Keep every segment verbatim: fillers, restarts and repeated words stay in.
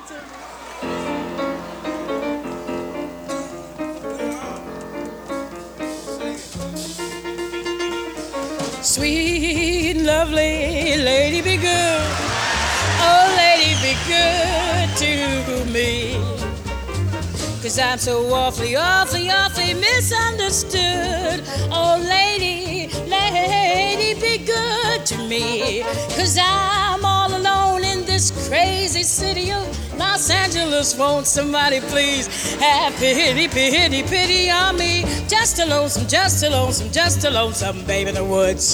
Sweet and lovely lady, be good. Oh, lady, be good to me. Cause I'm so awfully, awfully, awfully misunderstood. Oh, lady, lady, be good to me. Cause I'm all alone in this crazy city of Los Angeles. Won't somebody please have pity, pity, pity on me? Just a lonesome, just a lonesome, just a lonesome babe in the woods.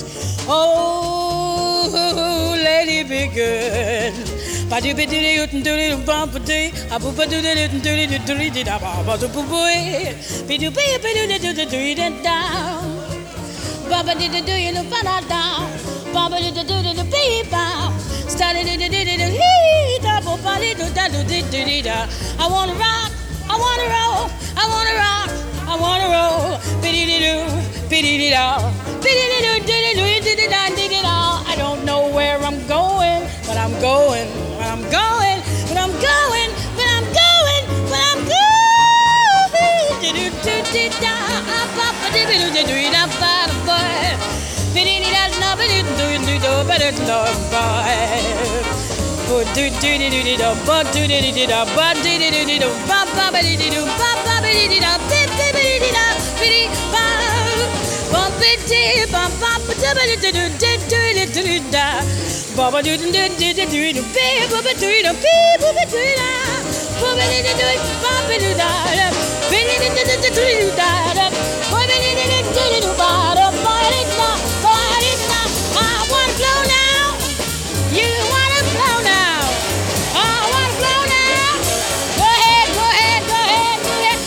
Oh, lady, be good. Ba do be do do do do bump do a boo ba do do do do do do do da ba ba do boo boy be do be be do do do do do down ba ba do do do you know ba da down ba ba do do do do be ba started do do do do he da ba ba do da do do do da. I wanna rock, I wanna roll, I wanna rock, I wanna roll be do do do be do do da be do do do do do do da do da. I don't know where I'm going, but I'm going. I'm going, but I'm going, but I'm going, but I'm going. Do do do do da, ba ba do do do do da ba da ba. Be do do da da ba do do do do ba da da ba. Oh do do do do do da ba do do do do da ba do do do do do ba ba ba do do do ba ba ba do do da be be be do da be do ba ba be do ba ba ba do do do do do do da. Baba do do do do do do do be baba do do be baba do da baba do do do baba do da be do do do do do da baba do do do do do ba da ba da ba da. I wanna blow now, you wanna blow now, I wanna blow now. Go ahead, go ahead, go ahead, go ahead.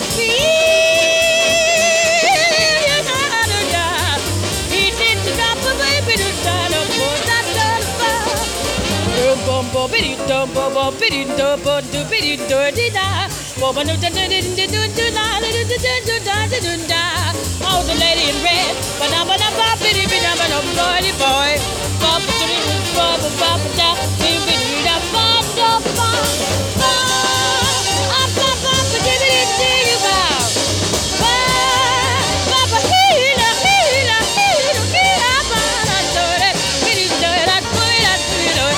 Feel you know do da. He did the da baby do da da da da. Bum bum biddy dum bum bum biddy dum bum do biddy do di da bum bum do do do do do do da do do do da do do da. Oh, the lady in red, ba da ba da ba biddy biddy da ba da boy boy, bum do do ba ba ba da biddy biddy da ba da ba ba ba ba ba biddy biddy ba ba ba ba hila hila hila hila ba da do da biddy do da do da do da.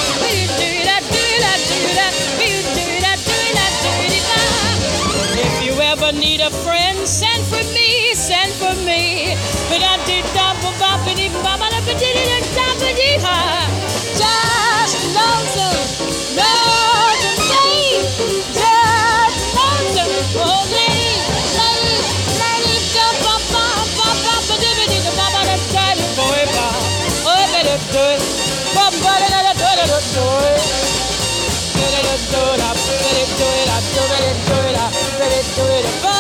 If you ever need a friend, send for me, send for me. But I did da ba ba ba dee ba ba da ba dee da da ba dee ha. Just lonesome, lonesome me, just lonesome. Oh, lady, lady, lady, da ba ba ba ba ba dee ba dee da ba ba da da da boy ba. Oh, better do it, ba ba da da da da da do it. Better do it, better do it, better do it, better do it, better.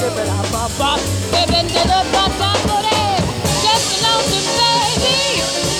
Just a lonesome baby.